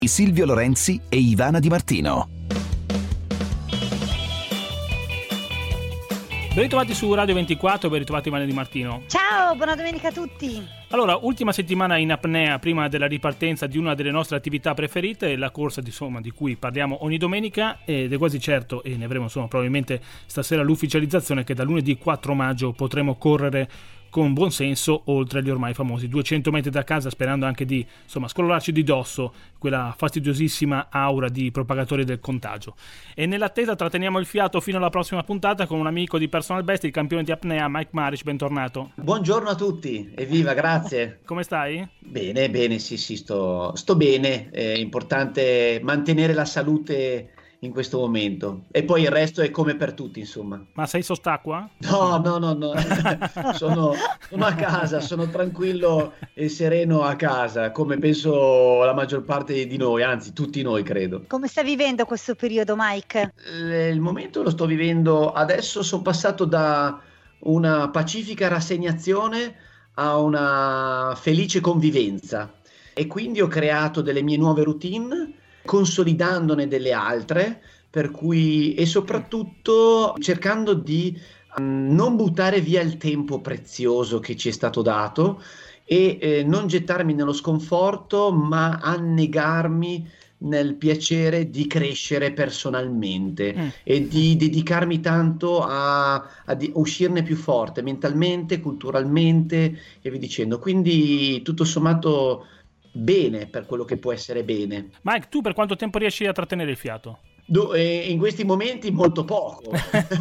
Silvio Lorenzi e Ivana Di Martino. Ben ritrovati su Radio 24, ben ritrovati Ivana Di Martino. Ciao, buona domenica a tutti. Allora, ultima settimana in apnea prima della ripartenza di una delle nostre attività preferite, la corsa di cui parliamo ogni domenica, ed è quasi certo, e ne avremo probabilmente stasera l'ufficializzazione, che da lunedì 4 maggio potremo correre con buon senso oltre gli ormai famosi 200 metri da casa, sperando anche di scrollarci di dosso quella fastidiosissima aura di propagatori del contagio. E nell'attesa tratteniamo il fiato fino alla prossima puntata con un amico di Personal Best, il campione di apnea Mike Maric. Bentornato. Buongiorno a tutti, evviva, grazie. Come stai? Bene, sì, sto bene. È importante mantenere la salute in questo momento, e poi il resto è come per tutti, insomma. Ma sei sott'acqua? No. sono a casa, sono tranquillo e sereno a casa, come penso la maggior parte di noi, anzi tutti noi, credo. Come stai vivendo questo periodo, Mike? Il momento lo sto vivendo adesso. Sono passato da una pacifica rassegnazione a una felice convivenza, e quindi ho creato delle mie nuove routine, consolidandone delle altre, per cui, e soprattutto cercando di non buttare via il tempo prezioso che ci è stato dato, e non gettarmi nello sconforto, ma annegarmi nel piacere di crescere personalmente e di dedicarmi tanto a uscirne più forte mentalmente, culturalmente e via dicendo. Quindi tutto sommato bene per quello che può essere bene. Mike, tu per quanto tempo riesci a trattenere il fiato? In questi momenti molto poco.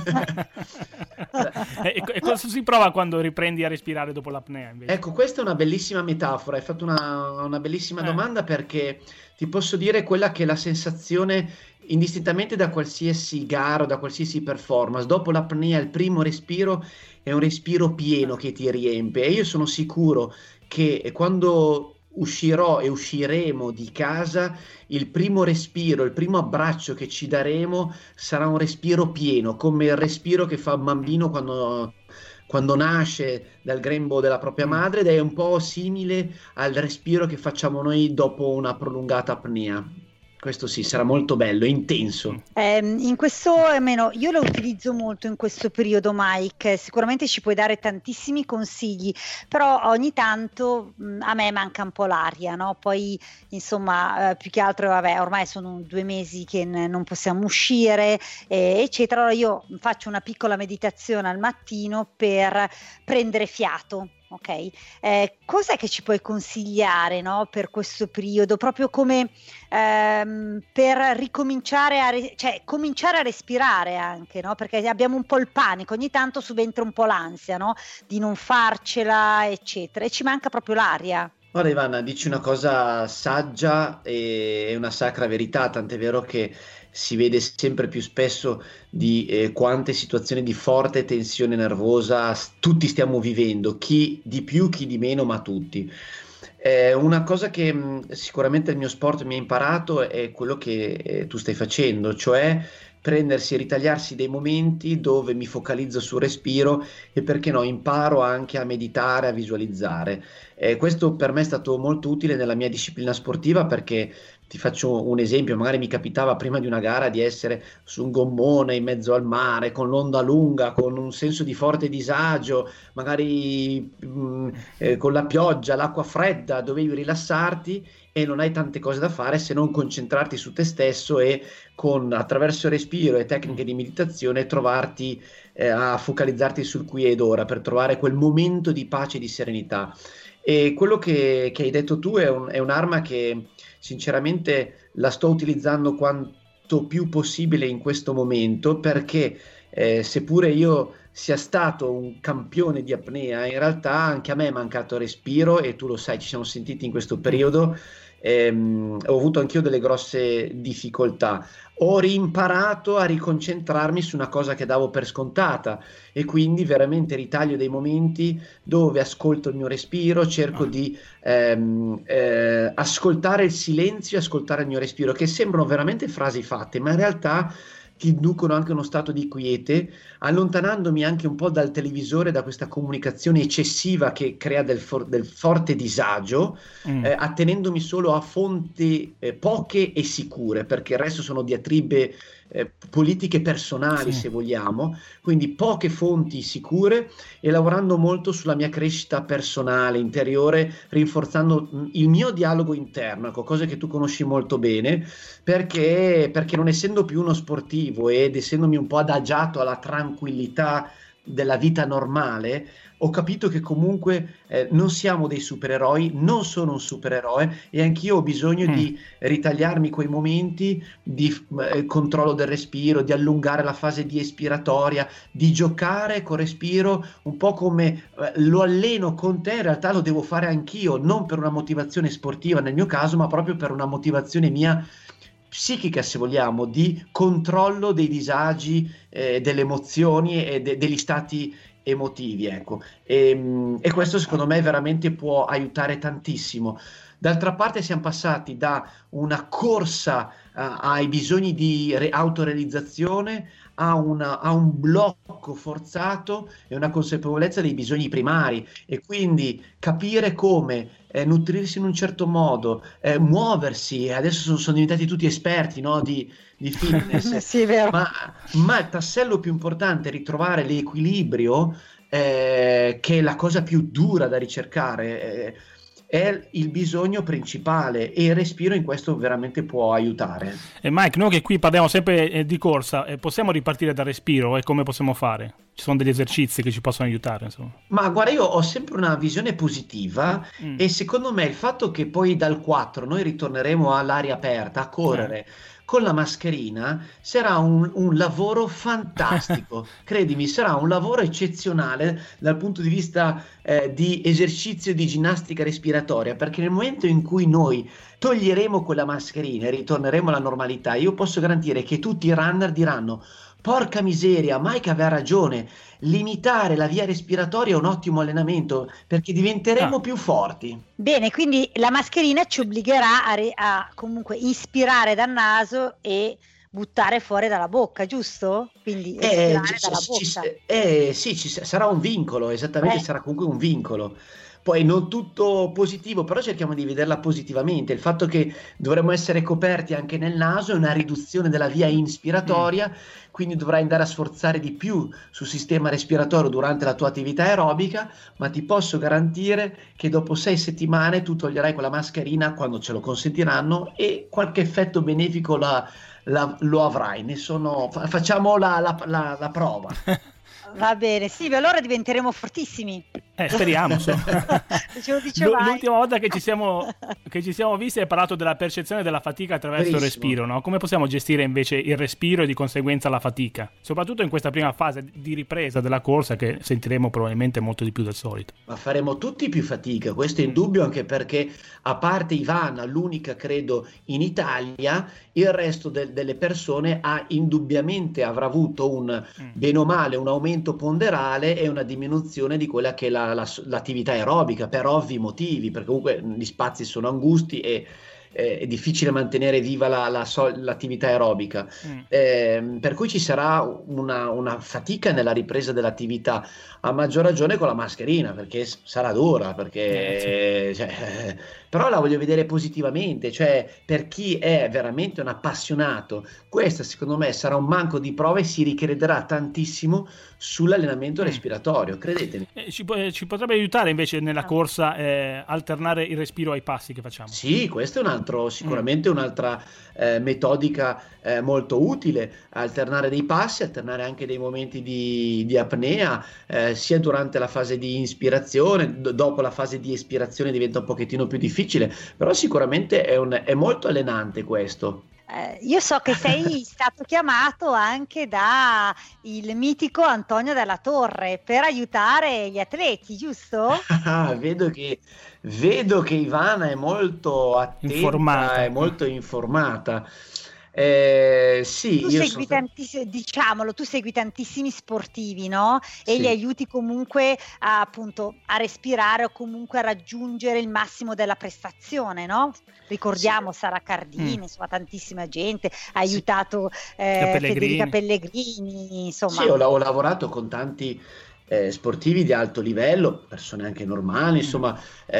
E cosa si prova quando riprendi a respirare dopo l'apnea, invece? Ecco, questa è una bellissima metafora, hai fatto una bellissima domanda, perché ti posso dire quella che è la sensazione indistintamente da qualsiasi gara o da qualsiasi performance. Dopo l'apnea il primo respiro è un respiro pieno che ti riempie, e io sono sicuro che quando uscirò e usciremo di casa, il primo respiro, il primo abbraccio che ci daremo sarà un respiro pieno, come il respiro che fa un bambino quando nasce dal grembo della propria madre, ed è un po' simile al respiro che facciamo noi dopo una prolungata apnea. Questo sì, sarà molto bello, intenso. In questo, almeno io lo utilizzo molto in questo periodo, Mike. Sicuramente ci puoi dare tantissimi consigli, però ogni tanto a me manca un po' l'aria, no? Poi insomma, più che altro, ormai sono 2 mesi che non possiamo uscire, eccetera. Allora io faccio una piccola meditazione al mattino per prendere fiato. Ok, cos'è che ci puoi consigliare, no, per questo periodo, proprio come per ricominciare cominciare a respirare anche, no? Perché abbiamo un po' il panico, ogni tanto subentra un po' l'ansia, no? Di non farcela, eccetera, e ci manca proprio l'aria. Guarda Ivana, dici una cosa saggia e una sacra verità, tant'è vero che si vede sempre più spesso di quante situazioni di forte tensione nervosa tutti stiamo vivendo, chi di più, chi di meno, ma tutti. Una cosa che sicuramente il mio sport mi ha imparato è quello che tu stai facendo, cioè prendersi e ritagliarsi dei momenti dove mi focalizzo sul respiro, e perché no, imparo anche a meditare, a visualizzare. Questo per me è stato molto utile nella mia disciplina sportiva, perché ti faccio un esempio: magari mi capitava prima di una gara di essere su un gommone in mezzo al mare, con l'onda lunga, con un senso di forte disagio, magari con la pioggia, l'acqua fredda, dovevi rilassarti e non hai tante cose da fare se non concentrarti su te stesso e attraverso il respiro e tecniche di meditazione trovarti a focalizzarti sul qui ed ora, per trovare quel momento di pace e di serenità. E quello che hai detto tu è un'arma che sinceramente la sto utilizzando quanto più possibile in questo momento, perché seppure io sia stato un campione di apnea, in realtà anche a me è mancato respiro, e tu lo sai, ci siamo sentiti in questo periodo. Ho avuto anch'io delle grosse difficoltà. Ho rimparato a riconcentrarmi su una cosa che davo per scontata, e quindi veramente ritaglio dei momenti dove ascolto il mio respiro, cerco di ascoltare il silenzio, ascoltare il mio respiro, che sembrano veramente frasi fatte, ma in realtà ti inducono anche uno stato di quiete, allontanandomi anche un po' dal televisore, da questa comunicazione eccessiva che crea del forte disagio, attenendomi solo a fonti poche e sicure, perché il resto sono diatribe politiche personali, se vogliamo, quindi poche fonti sicure, e lavorando molto sulla mia crescita personale, interiore, rinforzando il mio dialogo interno, ecco, cose che tu conosci molto bene, perché non essendo più uno sportivo ed essendomi un po' adagiato alla tranquillità della vita normale, ho capito che comunque non siamo dei supereroi, non sono un supereroe, e anch'io ho bisogno di ritagliarmi quei momenti di controllo del respiro, di allungare la fase di espiratoria, di giocare col respiro, un po' come lo alleno con te, in realtà lo devo fare anch'io, non per una motivazione sportiva nel mio caso, ma proprio per una motivazione mia psichica, se vogliamo, di controllo dei disagi, delle emozioni e degli stati emotivi, ecco. E questo secondo me veramente può aiutare tantissimo. D'altra parte siamo passati da una corsa ai bisogni di autorealizzazione a un blocco forzato e una consapevolezza dei bisogni primari, e quindi capire come nutrirsi in un certo modo, muoversi. Adesso sono diventati tutti esperti, no, di fitness. Sì, vero. Ma il tassello più importante è ritrovare l'equilibrio, che è la cosa più dura da ricercare, è il bisogno principale, e il respiro in questo veramente può aiutare. E Mike, noi che qui parliamo sempre di corsa, possiamo ripartire dal respiro, e come possiamo fare? Ci sono degli esercizi che ci possono aiutare, insomma. Ma guarda, io ho sempre una visione positiva, e secondo me il fatto che poi dal 4 noi ritorneremo all'aria aperta a correre con la mascherina sarà un lavoro fantastico. Credimi, sarà un lavoro eccezionale dal punto di vista di esercizio di ginnastica respiratoria, perché nel momento in cui noi toglieremo quella mascherina e ritorneremo alla normalità, io posso garantire che tutti i runner diranno: porca miseria, Mike aveva ragione, limitare la via respiratoria è un ottimo allenamento, perché diventeremo più forti. Bene, quindi la mascherina ci obbligherà a comunque ispirare dal naso e buttare fuori dalla bocca, giusto? Quindi ispirare dalla bocca. Sì, sarà un vincolo, esattamente, sarà comunque un vincolo. Poi non tutto positivo, però cerchiamo di vederla positivamente. Il fatto che dovremmo essere coperti anche nel naso è una riduzione della via inspiratoria, quindi dovrai andare a sforzare di più sul sistema respiratorio durante la tua attività aerobica, ma ti posso garantire che dopo 6 settimane tu toglierai quella mascherina, quando ce lo consentiranno, e qualche effetto benefico lo avrai. Facciamo la prova. Va bene, sì, allora diventeremo fortissimi. Speriamo. L'ultima volta che ci siamo visti hai parlato della percezione della fatica attraverso il respiro, no? Come possiamo gestire invece il respiro e di conseguenza la fatica? Soprattutto in questa prima fase di ripresa della corsa, che sentiremo probabilmente molto di più del solito. Ma faremo tutti più fatica, questo è indubbio, anche perché a parte Ivana, l'unica credo in Italia, il resto delle persone indubbiamente avrà avuto bene o male un aumento ponderale e una diminuzione di quella che è l'attività aerobica, per ovvi motivi, perché comunque gli spazi sono angusti e è difficile mantenere viva l'attività aerobica, per cui ci sarà una fatica nella ripresa dell'attività, a maggior ragione con la mascherina, perché sarà dura, però la voglio vedere positivamente, cioè per chi è veramente un appassionato, questo secondo me sarà un banco di prove e si ricrederà tantissimo sull'allenamento respiratorio, credetemi. Ci potrebbe aiutare invece nella corsa alternare il respiro ai passi che facciamo? Sì, questo è sicuramente un'altra metodica molto utile, alternare dei passi, alternare anche dei momenti di apnea, sia durante la fase di ispirazione, dopo la fase di espirazione diventa un pochettino più difficile, però sicuramente è molto allenante questo. Io so che sei stato chiamato anche da il mitico Antonio Della Torre per aiutare gli atleti, giusto? Vedo che Ivana è molto attenta, è molto informata. Sì, Tu io segui diciamolo, tu segui tantissimi sportivi, no? E sì. li aiuti comunque appunto a respirare o comunque a raggiungere il massimo della prestazione, no? Sì, Ricordiamo Sara Cardini, insomma, tantissima gente, ha sì. aiutato Federica Pellegrini. Pellegrini, Sì, insomma. ho lavorato con tanti sportivi di alto livello, persone anche normali, insomma,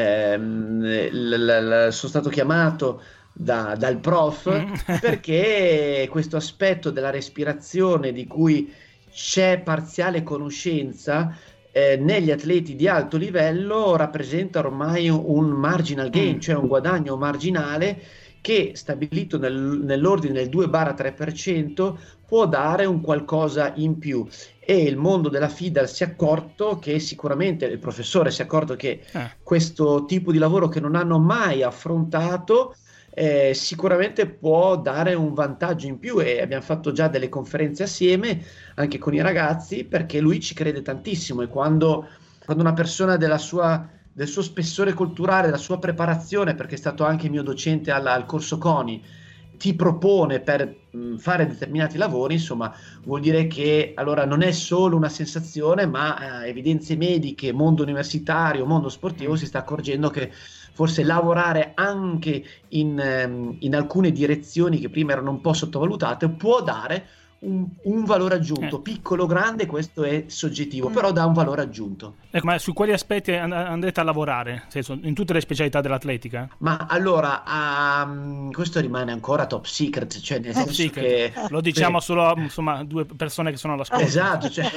sono stato chiamato dal prof Mm. perché questo aspetto della respirazione di cui c'è parziale conoscenza negli atleti di alto livello rappresenta ormai un marginal gain, cioè un guadagno marginale che stabilito nell'ordine del 2-3% può dare un qualcosa in più. E il mondo della FIDAL si è accorto che sicuramente, il professore si è accorto che questo tipo di lavoro che non hanno mai affrontato sicuramente può dare un vantaggio in più, e abbiamo fatto già delle conferenze assieme anche con i ragazzi, perché lui ci crede tantissimo, e quando una persona del suo spessore culturale, della sua preparazione, perché è stato anche mio docente al corso CONI, ti propone per fare determinati lavori, insomma, vuol dire che allora non è solo una sensazione, ma evidenze mediche, mondo universitario, mondo sportivo si sta accorgendo che forse lavorare anche in alcune direzioni che prima erano un po' sottovalutate può dare un valore aggiunto, piccolo o grande, questo è soggettivo, però dà un valore aggiunto. Ecco, ma su quali aspetti andrete a lavorare? Nel senso, in tutte le specialità dell'atletica? Ma allora, questo rimane ancora top secret, cioè nel senso secret. che... Lo diciamo solo, insomma, 2 persone che sono all'ascolto. Esatto, cioè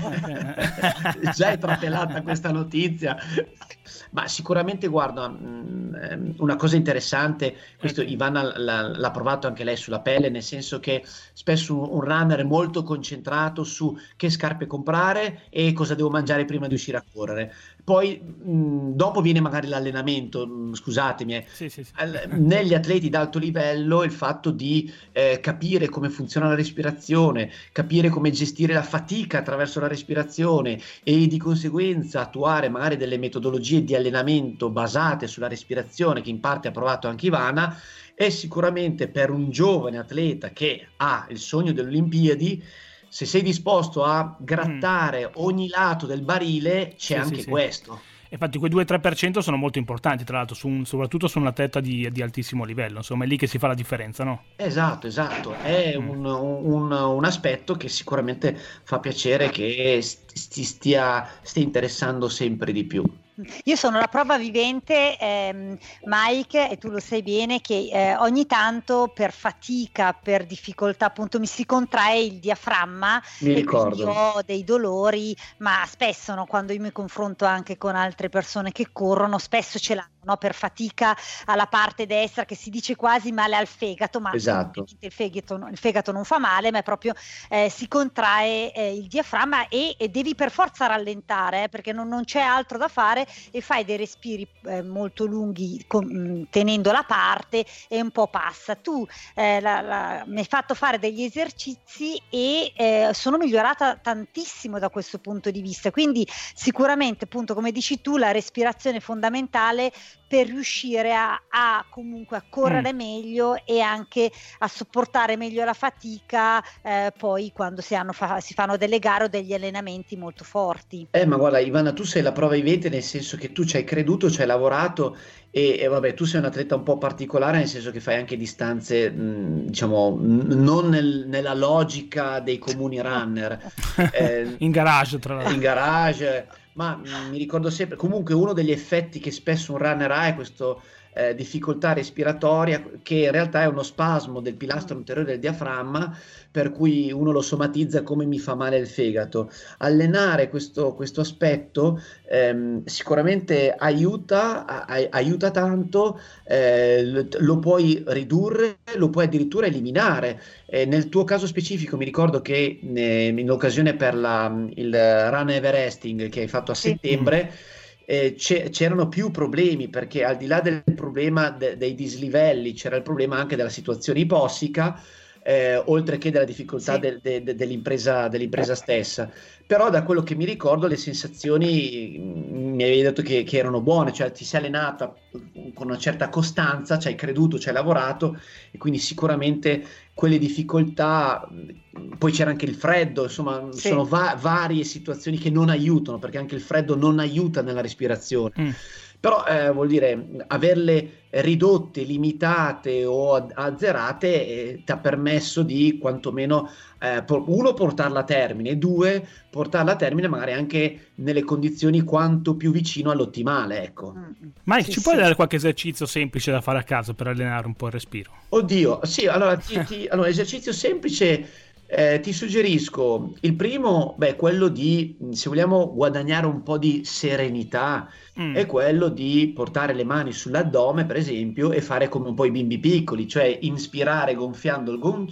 già è trapelata questa notizia. Ma sicuramente, guarda, una cosa interessante, questo Ivana l'ha provato anche lei sulla pelle, nel senso che spesso un runner è molto concentrato su che scarpe comprare e cosa devo mangiare prima di uscire a correre. Poi dopo viene magari l'allenamento, scusatemi, sì. Negli atleti d'alto livello il fatto di capire come funziona la respirazione, capire come gestire la fatica attraverso la respirazione e di conseguenza attuare magari delle metodologie di allenamento basate sulla respirazione, che in parte ha provato anche Ivana, è sicuramente per un giovane atleta che ha il sogno delle Olimpiadi, se sei disposto a grattare ogni lato del barile, c'è anche questo. Infatti quei 2-3% sono molto importanti, tra l'altro, soprattutto su un atleta di altissimo livello, insomma è lì che si fa la differenza, no? Esatto, è un aspetto che sicuramente fa piacere che stia interessando sempre di più. Io sono la prova vivente, Mike, e tu lo sai bene, che ogni tanto per fatica, per difficoltà appunto mi si contrae il diaframma e quindi ho dei dolori, ma spesso, no, quando io mi confronto anche con altre persone che corrono, spesso ce l'hanno, no, per fatica alla parte destra, che si dice quasi male al fegato, ma esatto. il fegato non fa male, ma è proprio si contrae il diaframma e devi per forza rallentare, perché non c'è altro da fare, e fai dei respiri molto lunghi tenendo la parte e un po' passa. Tu mi hai fatto fare degli esercizi e sono migliorata tantissimo da questo punto di vista, quindi sicuramente appunto come dici tu la respirazione è fondamentale per riuscire a comunque a correre meglio e anche a sopportare meglio la fatica poi quando si fanno delle gare o degli allenamenti molto forti. Ma guarda Ivana, tu sei la prova vivente, nel senso che tu ci hai creduto, ci hai lavorato e vabbè, tu sei un atleta un po' particolare, nel senso che fai anche distanze diciamo non nella logica dei comuni runner. In garage, tra l'altro. In garage, ma mi ricordo sempre, comunque uno degli effetti che spesso un runner ha è questo difficoltà respiratoria, che in realtà è uno spasmo del pilastro anteriore del diaframma, per cui uno lo somatizza come mi fa male il fegato. Allenare questo aspetto sicuramente aiuta tanto, lo puoi ridurre, lo puoi addirittura eliminare. Nel tuo caso specifico mi ricordo che in occasione per il Run Everesting che hai fatto a settembre, c'erano più problemi, perché al di là del problema dei dislivelli c'era il problema anche della situazione ipossica, oltre che della difficoltà dell'impresa stessa. Però da quello che mi ricordo le sensazioni mi avevi detto che erano buone, cioè ti sei allenata con una certa costanza, ci hai creduto, ci hai lavorato, e quindi sicuramente quelle difficoltà, poi c'era anche il freddo, insomma sono varie situazioni che non aiutano, perché anche il freddo non aiuta nella respirazione. Però vuol dire averle ridotte, limitate o azzerate ti ha permesso di quantomeno uno, portarla a termine, due, portarla a termine magari anche nelle condizioni quanto più vicino all'ottimale, ecco. Mike, ci puoi dare qualche esercizio semplice da fare a casa per allenare un po' il respiro? Oddio, sì, allora, allora esercizio semplice. Ti suggerisco il primo, quello di, se vogliamo guadagnare un po' di serenità, è quello di portare le mani sull'addome, per esempio, e fare come un po' i bimbi piccoli, cioè inspirare gonfiando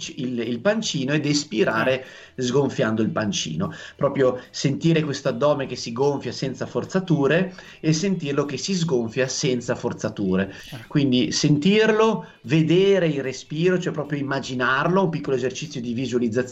il pancino ed espirare sgonfiando il pancino. Proprio sentire questo addome che si gonfia senza forzature e sentirlo che si sgonfia senza forzature. Quindi sentirlo, vedere il respiro, cioè proprio immaginarlo, un piccolo esercizio di visualizzazione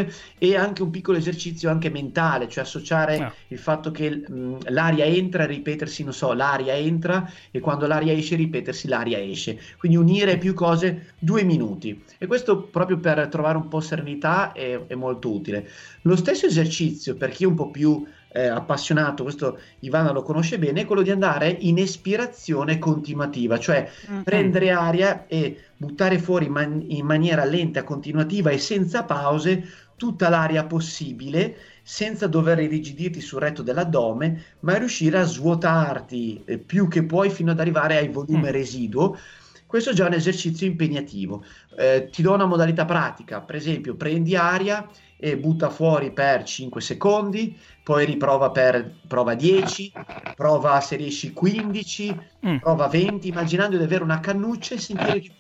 e anche un piccolo esercizio anche mentale, cioè associare il fatto che l'aria entra e ripetersi, non so, l'aria entra, e quando l'aria esce ripetersi l'aria esce, quindi unire più cose 2 minuti, e questo proprio per trovare un po' serenità è molto utile. Lo stesso esercizio per chi è un po' più appassionato, questo Ivana lo conosce bene, è quello di andare in espirazione continuativa, cioè prendere aria e buttare fuori in maniera lenta, continuativa e senza pause tutta l'aria possibile, senza dover irrigidirti sul retto dell'addome, ma riuscire a svuotarti più che puoi fino ad arrivare al volume residuo. Questo è già un esercizio impegnativo. Ti do una modalità pratica, per esempio prendi aria e butta fuori per 5 secondi, poi riprova prova 10, prova se riesci 15, prova 20, immaginando di avere una cannuccia e sentire che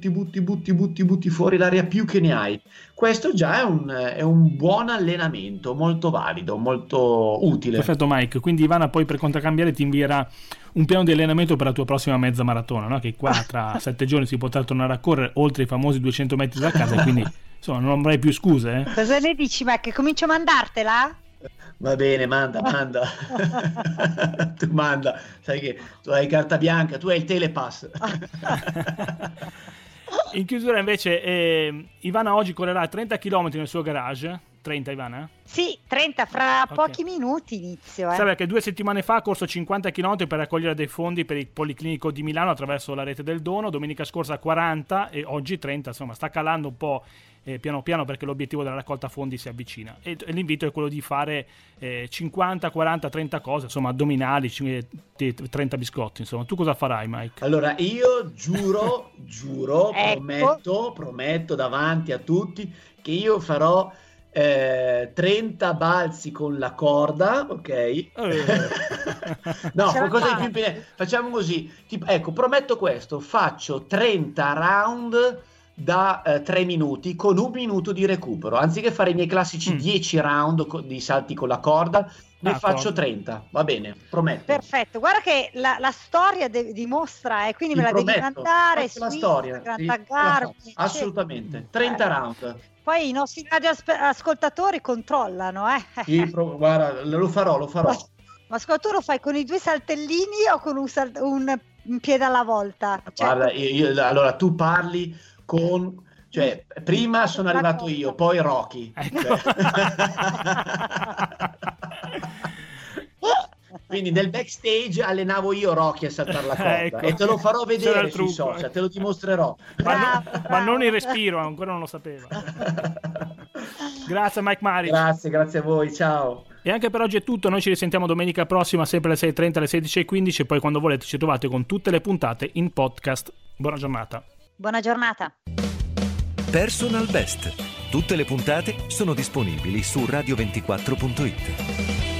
butti fuori l'aria più che ne hai. Questo già è un buon allenamento, molto valido, molto utile. Perfetto Mike, quindi Ivana poi per contraccambiare ti invierà un piano di allenamento per la tua prossima mezza maratona, no? Che qua tra 7 giorni si potrà tornare a correre oltre i famosi 200 metri da casa, e quindi insomma non avrai più scuse. Cosa ne dici, Mike? Comincio a mandartela? Va bene, manda. Tu manda, sai che tu hai carta bianca, tu hai il telepass. In chiusura invece Ivana oggi correrà 30 km nel suo garage. 30 Ivana? Sì, 30, fra pochi minuti inizio. Sai che 2 settimane fa ha corso 50 km per raccogliere dei fondi per il Policlinico di Milano attraverso la rete del dono, domenica scorsa 40 e oggi 30, insomma sta calando un po' piano piano perché l'obiettivo della raccolta fondi si avvicina, e l'invito è quello di fare 50, 40, 30 cose, insomma addominali, 30 biscotti, insomma. Tu cosa farai, Mike? Allora io giuro, ecco. prometto davanti a tutti che io farò 30 balzi con la corda, ok? No, qualcosa di più impegnativo. Facciamo così, ecco, prometto questo, faccio 30 round da 3 minuti con 1 minuto di recupero, anziché fare i miei classici 10 round di salti con la corda, ne faccio 30, va bene, prometto. Perfetto, guarda che la storia dimostra, quindi me la devi mandare su Instagram, taggarmi, assolutamente, 30 round. Poi i nostri radioascoltatori controllano, Sì, guarda, lo farò. Ma ascolta, tu lo fai con i 2 saltellini o con un piede alla volta? Guarda, allora tu parli con... Cioè, prima sono arrivato io, poi Rocky. Ecco. Quindi nel backstage allenavo io Rocky a saltare la corda, ecco. E te lo farò vedere sui social, te lo dimostrerò. Ma non il respiro, ancora non lo sapeva. Grazie Mike Maric. Grazie a voi, ciao. E anche per oggi è tutto, noi ci risentiamo domenica prossima sempre alle 6:30, alle 16:15, e poi quando volete ci trovate con tutte le puntate in podcast. Buona giornata. Buona giornata. Personal Best. Tutte le puntate sono disponibili su radio24.it.